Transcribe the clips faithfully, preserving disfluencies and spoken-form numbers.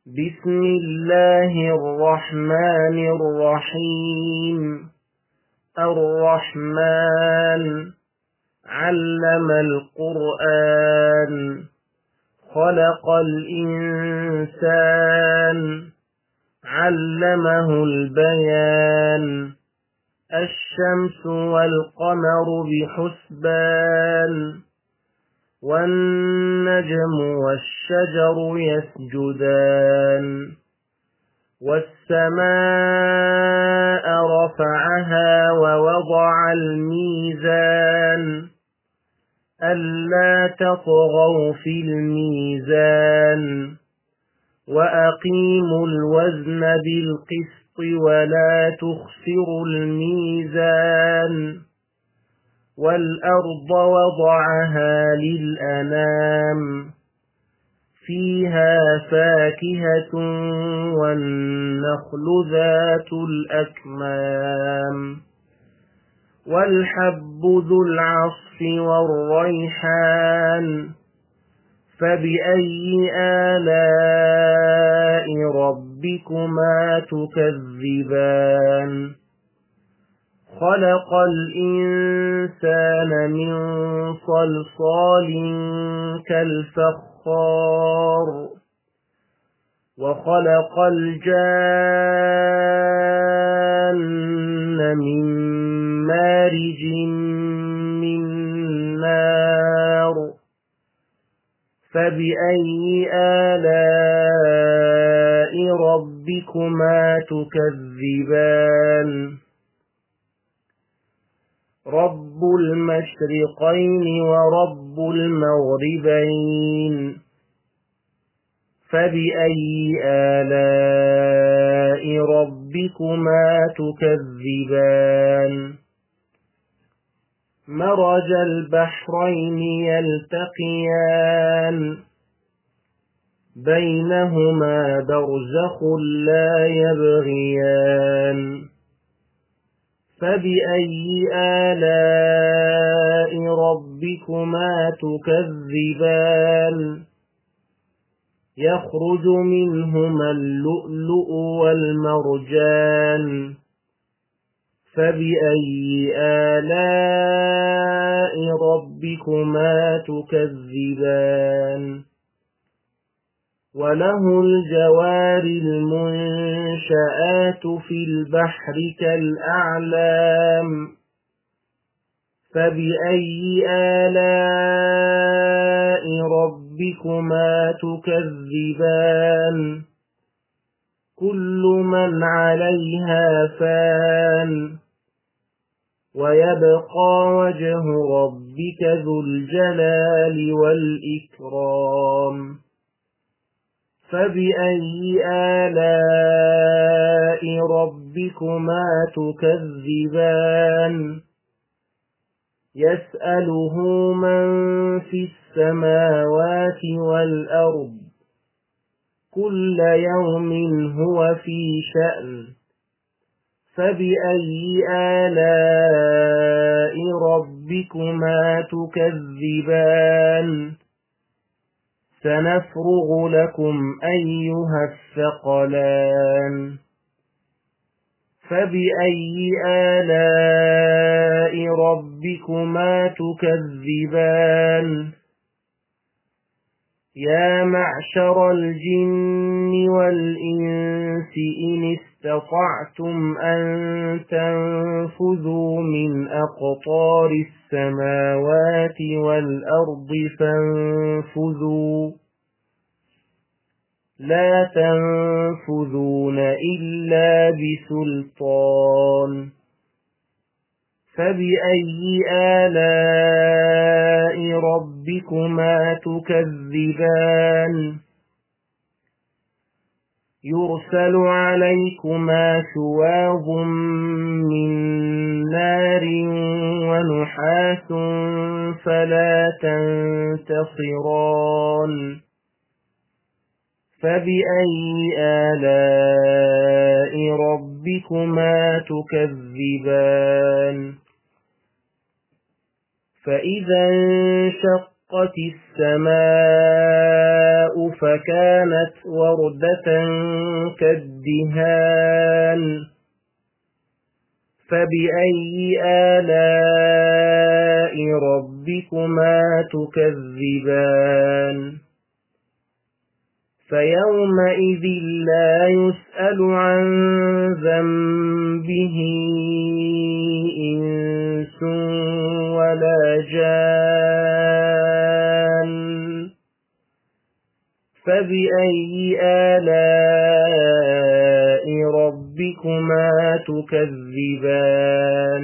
بسم الله الرحمن الرحيم. الرحمن علم القرآن خلق الإنسان علمه البيان الشمس والقمر بحسبان والنجم والشجر يسجدان والسماء رفعها ووضع الميزان ألا تطغوا في الميزان وأقيموا الوزن بالقسط ولا تخسروا الميزان والأرض وضعها للأنام فيها فاكهة والنخل ذات الأكمام والحب ذو العصف والريحان فبأي آلاء ربكما تكذبان خلق الإنسان من صلصال كالفخار وخلق الجان من مارج من نار فبأي آلاء ربكما تكذبان رب المشرقين ورب المغربين فبأي آلاء ربكما تكذبان مرج البحرين يلتقيان بينهما برزخ لا يبغيان فبأي آلاء ربكما تكذبان يخرج منهما اللؤلؤ والمرجان فبأي آلاء ربكما تكذبان وله الجوار المنشآت في البحر كالأعلام فبأي آلاء ربكما تكذبان كل من عليها فان ويبقى وجه ربك ذو الجلال والإكرام فبأي آلاء ربكما تكذبان يسأله من في السماوات والأرض كل يوم هو في شأن فبأي آلاء ربكما تكذبان سنفرغ لكم أيها الثقلان فبأي آلاء ربكما تكذبان يا معشر الجن والإنس إن استطعتم أن تنفذوا من أقطار السماوات والأرض فانفذوا لا تنفذون إلا بسلطان فبأي آلاء ربكما تكذبان يرسل عليكما شواظ من نار ونحاس فلا تنتصران فبأي آلاء ربكما تكذبان فإذا انشق وانشقت السماء فكانت وردة كالدهان فبأي آلاء ربكما تكذبان فيومئذ لا يسأل عن ذنبه إنس ولا جان فبأي آلاء ربكما تكذبان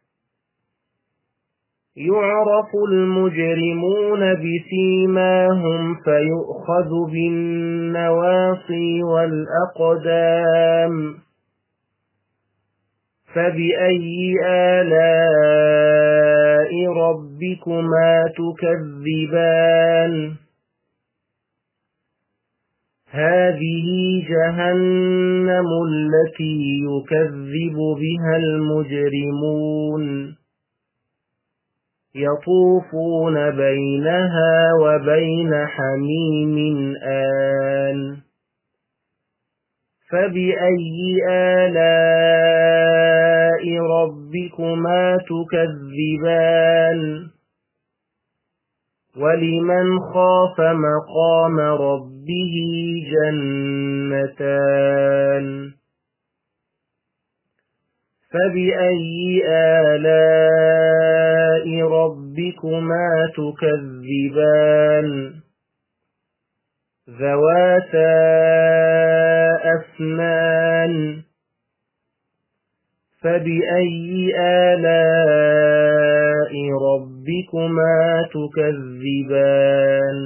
يعرف المجرمون بسيماهم فيؤخذ بالنواصي والأقدام فبأي آلاء ربكما تكذبان هذه جهنم التي يكذب بها المجرمون يطوفون بينها وبين حميم آن فبأي آلاء ربكما تكذبان ولمن خاف مقام ربه جنتان فبأي آلاء ربكما تكذبان ذواتا أفنان فبأي آلاء ربكما تكذبان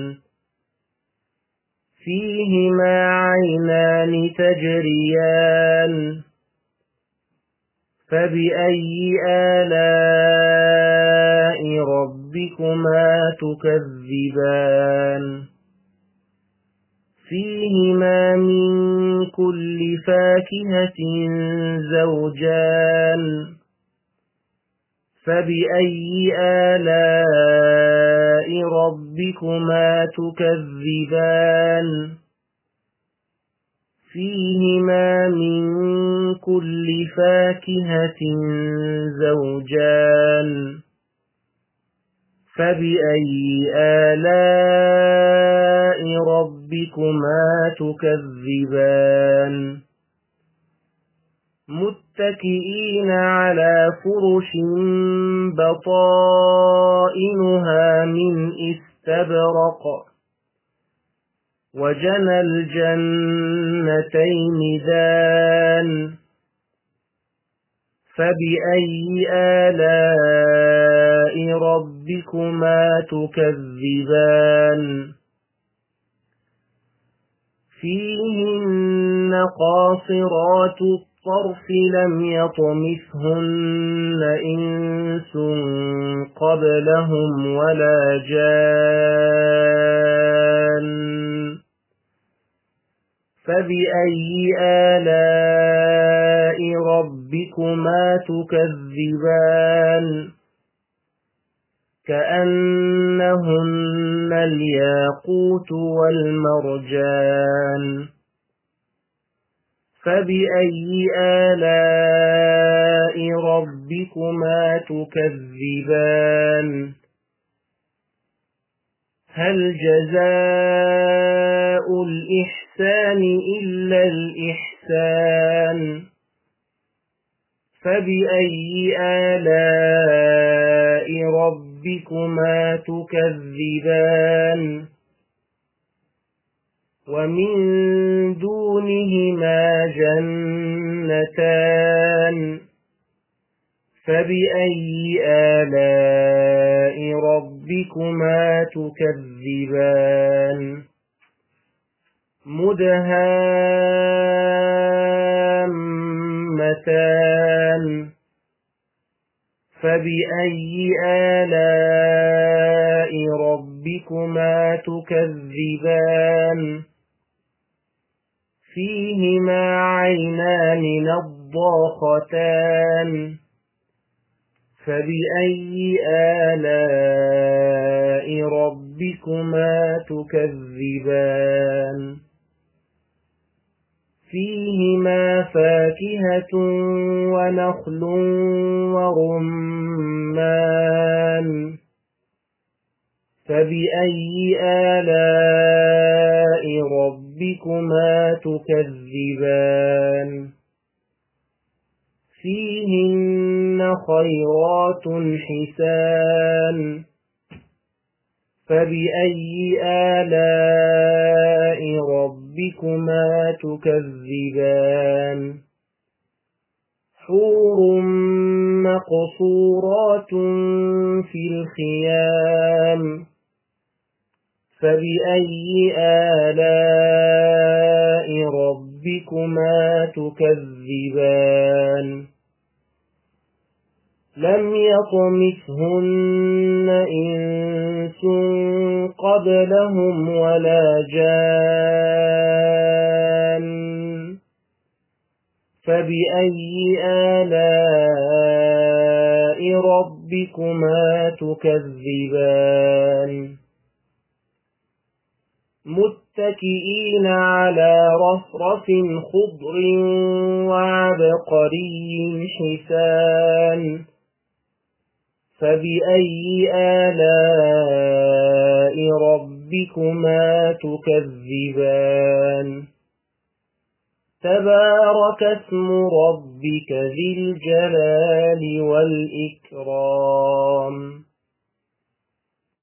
فيهما عينان تجريان فبأي آلاء ربكما تكذبان فيهما من كل فاكهة زوجان فبأي آلاء ربكما تكذبان فيهما من كل فاكهة زوجان فبأي آلاء ربكما تكذبان متكئين على فرش بطائنها من استبرق وجنى الجنتين دان فبأي آلاء ربكما تكذبان فيهن قاصرات الطرف لم يطمثهن إنس قبلهم ولا جان فبأي آلاء ربكما تكذبان كأنهن الياقوت والمرجان فبأي آلاء ربكما تكذبان هل جزاء الإحسان إلا الإحسان فبأي آلاء ربكما تكذبان ومن دونهما جنتان فبأي آلاء ربكما تكذبان مدهامتان فبأي آلاء ربكما تكذبان فيهما عينان نضاختان فبأي آلاء ربكما تكذبان فيهما فاكهة ونخل ورمان فبأي آلاء ربكما تكذبان فيهن خيرات حسان فبأي آلاء ربكما تكذبان حور مقصورات في الخيام فبأي آلاء ربكما تكذبان لم يطمثهن إنس قبلهم ولا جان فبأي آلاء ربكما تكذبان متكئين على رفرف خضر وعبقري حسان فبأي آلاء ربكما تكذبان تبارك اسم ربك ذي الجلال والإكرام